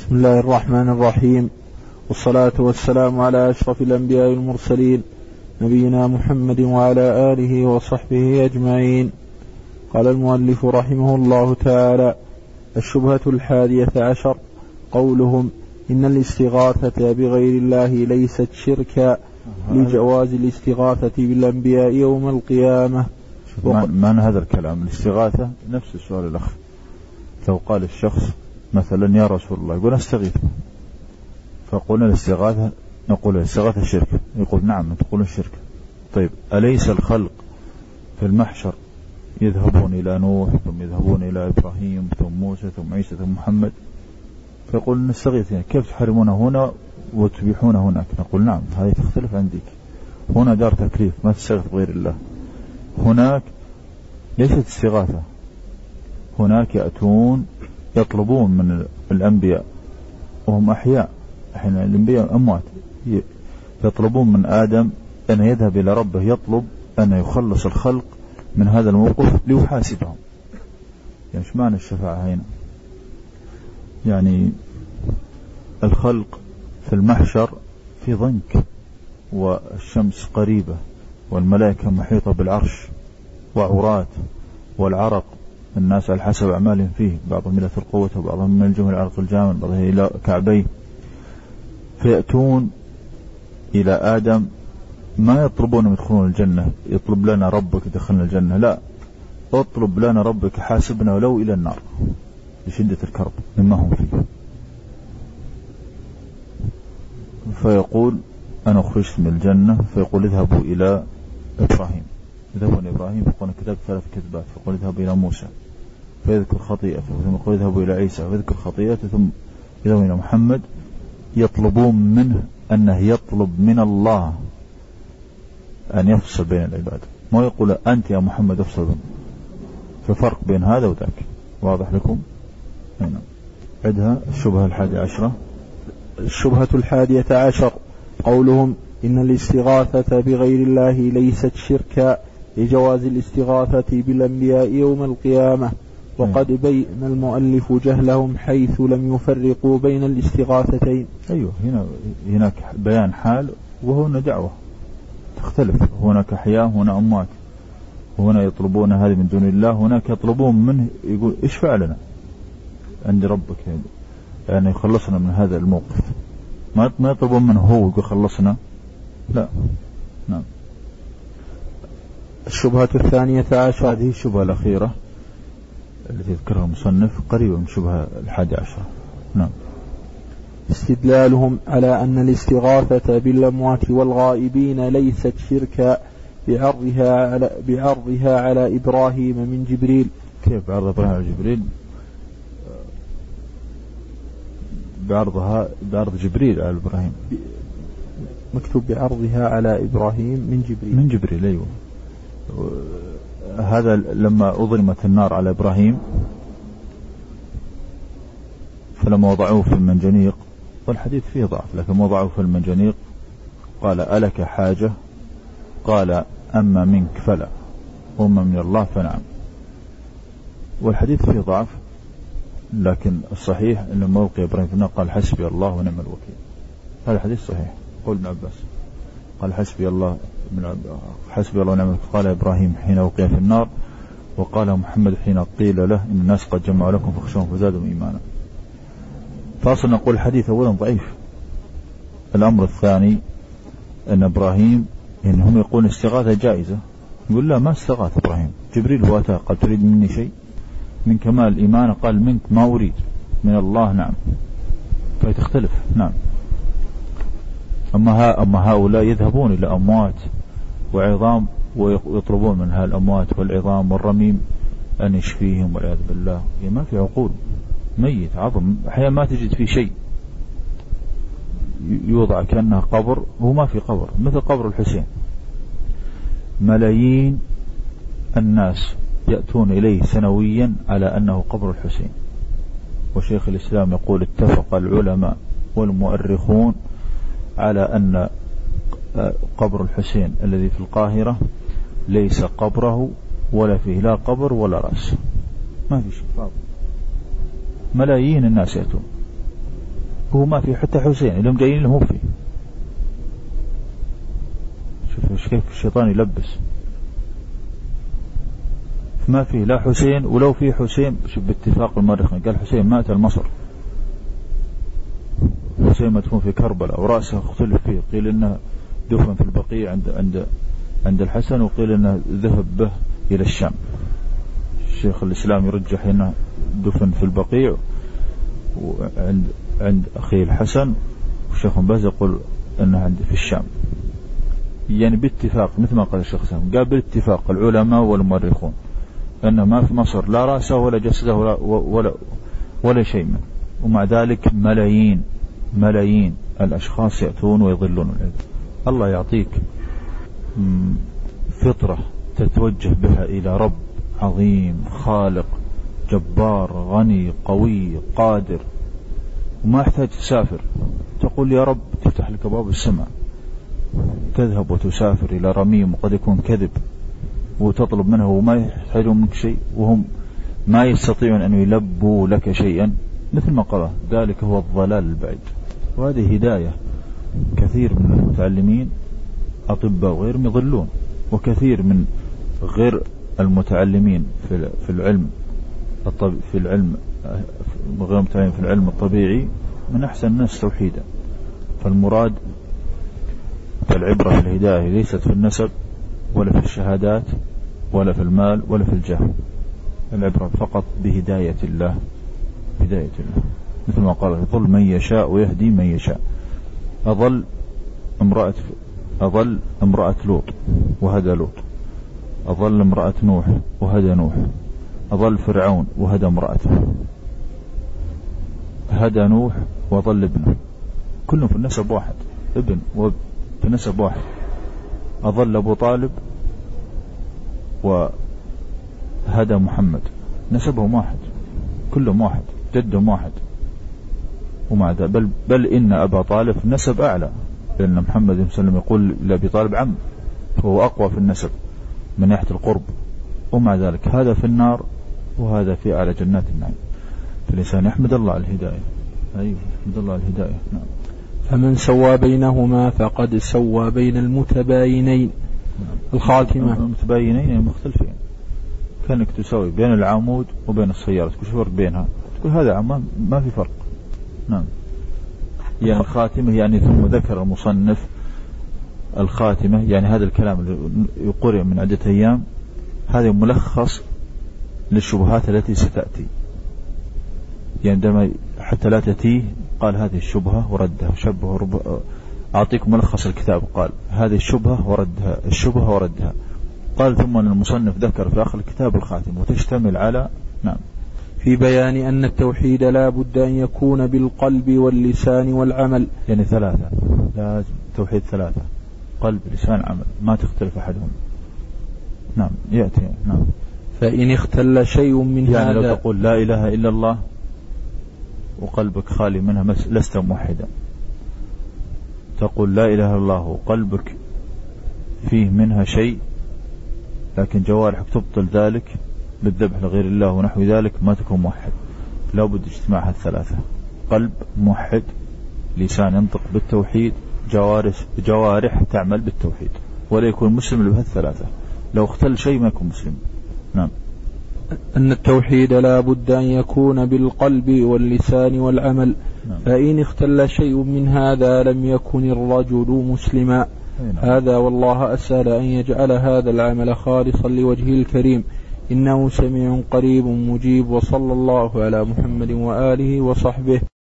بسم الله الرحمن الرحيم، والصلاة والسلام على أشرف الأنبياء والمرسلين نبينا محمد وعلى آله وصحبه أجمعين. قال المؤلف رحمه الله تعالى: الشبهة 11 قولهم إن الاستغاثة بغير الله ليست شركا لجواز الاستغاثة بالأنبياء يوم القيامة. معنى هذا الكلام الاستغاثة نفس السؤال الأخ. لو قال الشخص مثلا يا رسول الله، يقول استغيث، فقلنا الاستغاثة، نقول الاستغاثة شرك، يقول نعم تقول الشرك. طيب أليس الخلق في المحشر يذهبون إلى نوح ثم يذهبون إلى إبراهيم ثم موسى ثم عيسى ثم محمد، فيقول نستغيث، كيف تحرمون هنا وتبيحون هناك؟ نقول نعم هذه تختلف عندك، هنا دار تكليف ما تستغيث بغير الله، هناك ليست استغاثة، هناك يأتون يطلبون من الأنبياء وهم أحياء، احنا الأنبياء أموات، يطلبون من آدم أن يذهب إلى ربه، يطلب أن يخلص الخلق من هذا الموقف ليحاسبهم. يعني ايش معنى الشفاعة هنا؟ يعني الخلق في المحشر في ضنك، والشمس قريبة، والملائكة محيطة بالعرش، وعورات، والعرق الناس على حسب أعمالهم فيه، بعضهم إلى القوة وبعضهم من الجمل العرق الجامد، بعضهم إلى كعبيه، فيأتون إلى آدم ما يطلبون أن يدخلون الجنة، يطلب لنا ربك دخلنا الجنة، لا، اطلب لنا ربك حاسبنا ولو إلى النار لشدة الكرب مما هم فيه. فيقول أنا أخرجت من الجنة، فيقول اذهبوا إلى إبراهيم، يذهبون إلى إبراهيم فيقول كتاب 3 كذبات، فيقول اذهبوا إلى موسى فيذكر خطيئته، ثم يقول اذهبوا إلى عيسى فيذكر خطيئته، ثم يذهبوا إلى محمد يطلبون منه أنه يطلب من الله أن يفصل بين العباد، ما يقول أنت يا محمد افصل بين، ففرق بين هذا وذاك. واضح لكم؟ هنا عدها الشبهة 11. الشبهة 11 قولهم إن الاستغاثة بغير الله ليست شركا لجواز الاستغاثة بالأنبياء يوم القيامة. وقد بين المؤلف جهلهم حيث لم يفرقوا بين الاستغاثتين. أيوه، هناك بيان حال وهنا دعوة تختلف، هناك أحياء هنا أموات، وهنا يطلبون هذه من دون الله، هناك يطلبون منه يقول اشفع لنا عند ربك، يعني يخلصنا من هذا الموقف، ما يطلبون منه هو يقول خلصنا، لا. نعم. الشبهة 12 هذه الشبهة الأخيرة التي ذكرها المصنف قريبة من شبهة 11. نعم. استدلالهم على أن الاستغاثة بالأموات والغائبين ليست شركا بعرضها على إبراهيم من جبريل. كيف بعرض إبراهيم على جبريل؟ بعرض جبريل على إبراهيم، مكتوب بعرضها على إبراهيم من جبريل. أيوه، هذا لما أظلمت النار على إبراهيم، فلما وضعوه في المنجنيق، والحديث فيه ضعف لكن وضعوه في المنجنيق، قال ألك حاجة؟ قال أما منك فلا، وأما من الله فنعم. والحديث فيه ضعف، لكن الصحيح أن لما ألقي إبراهيم في النار قال حسبي الله ونعم الوكيل. هذا الحديث صحيح، قول ابن عباس قال حسبي الله ونعم الوكيل، قال إبراهيم حين ألقي في النار، وقال محمد حين قيل له إن الناس قد جمعوا لكم فاخشوهم فزادهم إيمانا. فأصلا نقول الحديث أولا ضعيف. الأمر الثاني أن إبراهيم يعني هم يقولون استغاثة جائزة، يقول لا، ما استغاث إبراهيم، جبريل هو أتى قال تريد مني شيء؟ من كمال الإيمان قال منك ما أريد، من الله نعم، فتختلف. نعم. أما هؤلاء يذهبون إلى أموات وعظام ويطلبون من هالأموات والعظام والرميم أن يشفيهم والعياذ بالله، يعني ما في عقول، ميت عظم أحيانا ما تجد فيه شيء، يوضع كأنها قبر، هو ما في قبر، مثل قبر الحسين. ملايين الناس يأتون إليه سنويا على أنه قبر الحسين، وشيخ الإسلام يقول اتفق العلماء والمؤرخون على أن قبر الحسين الذي في القاهرة ليس قبره ولا فيه لا قبر ولا رأس، ما في شيء، ملايين الناس يأتون هو ما في حتى حسين اللي هم جايين له فيه. شوف كيف الشيطان يلبس، ما فيه لا حسين، ولو في حسين شوف باتفاق المؤرخين قال حسين مات المصر، حسين مدفون في كربلاء ورأسه اختلف فيه، قيل انه دفن في البقيع عند الحسن، وقيل انه ذهب به الى الشام. الشيخ الإسلام يرجح انه دفن في البقيع عند اخيه الحسن، والشيخ باز يقول انه عند في الشام. يعني باتفاق مثل ما قال الشيخ الإسلام، قال بالاتفاق العلماء والمؤرخون أنه ما في مصر لا رأسه ولا جسده ولا شيء منه، ومع ذلك ملايين الأشخاص يأتون ويضلون العلم. الله يعطيك فطرة تتوجه بها إلى رب عظيم خالق جبار غني قوي قادر، وما يحتاج تسافر، تقول يا رب تفتح لك أبواب السماء، تذهب وتسافر إلى رميم وقد يكون كذب وتطلب منه وما يحتاجون منك شيء، وهم ما يستطيعون أن يلبوا لك شيئا، مثل ما قال ذلك هو الضلال البعيد. وهذه هداية. كثير من المتعلمين أطباء وغيرهم يضلون، وكثير من غير المتعلمين في العلم غير المتعلمين في العلم الطبيعي من أحسن الناس توحيدا. فالمراد فالعبرة في الهداية ليست في النسب ولا في الشهادات ولا في المال ولا في الجاه، العبرة فقط بهداية الله، مثل ما قال يضل من يشاء ويهدي من يشاء. أضل امرأة لوط وهدى لوط، أضل امرأة نوح وهدى نوح، أضل فرعون وهدى امرأته، هدى نوح وضل ابنه، كلهم في النسب واحد، ابن في نسب واحد. أضل أبو طالب وهدى محمد، نسبهم واحد، كلهم واحد، جدهم واحد. ومع ذلك بل إن أبا طالب نسب أعلى، لأن محمد صلى الله عليه وسلم يقول لأبي طالب عم، فهو أقوى في النسب من ناحية القرب. ومع ذلك هذا في النار وهذا في أعلى جنات النعيم. فالإنسان يحمد الله على الهداية. أيوه يحمد الله على الهداية. نعم. فمن سوى بينهما فقد سوى بين المتباينين. الخاتمة المتباينين مختلفين، كأنك تسوي بين العمود وبين السيارة، تقول شو فرق بينها؟ تقول هذا عمود ما في فرق. نعم. يعني الخاتمة، يعني ثم ذكر المصنف الخاتمة، يعني هذا الكلام اللي يقرأ من عدة أيام هذا ملخص للشبهات التي ستأتي. يعني عندما حتى لا تأتيه قال هذه الشبهة وردها، أعطيك ملخص الكتاب، قال هذه الشبهة وردها، قال ثم المصنف ذكر في آخر الكتاب الخاتمة، وتشتمل على نعم في بيان أن التوحيد لا بد أن يكون بالقلب واللسان والعمل. يعني ثلاثة، لازم توحيد ثلاثة، قلب لسان عمل، ما تختلف أحدهم. نعم يأتي. نعم. فإن اختل شيء من يعني هذا، لو تقول لا إله إلا الله وقلبك خالي منها لست موحدا، تقول لا إله إلا الله وقلبك فيه منها شيء لكن جوارحك تبطل ذلك بالذبح لغير الله ونحو ذلك، ما تكون موحد. لا بد اجتماعها الثلاثة، قلب موحد، لسان ينطق بالتوحيد، جوارح تعمل بالتوحيد، ولا يكون مسلم بها الثلاثة. لو اختل شيء ما يكون مسلم. نعم. أن التوحيد لا بد أن يكون بالقلب واللسان والعمل. نعم. فإن اختل شيء من هذا لم يكن الرجل مسلما. نعم. هذا والله أسأل أن يجعل هذا العمل خالصا لوجهه الكريم، إنه سميع قريب مجيب. وصلى الله على محمد وآله وصحبه.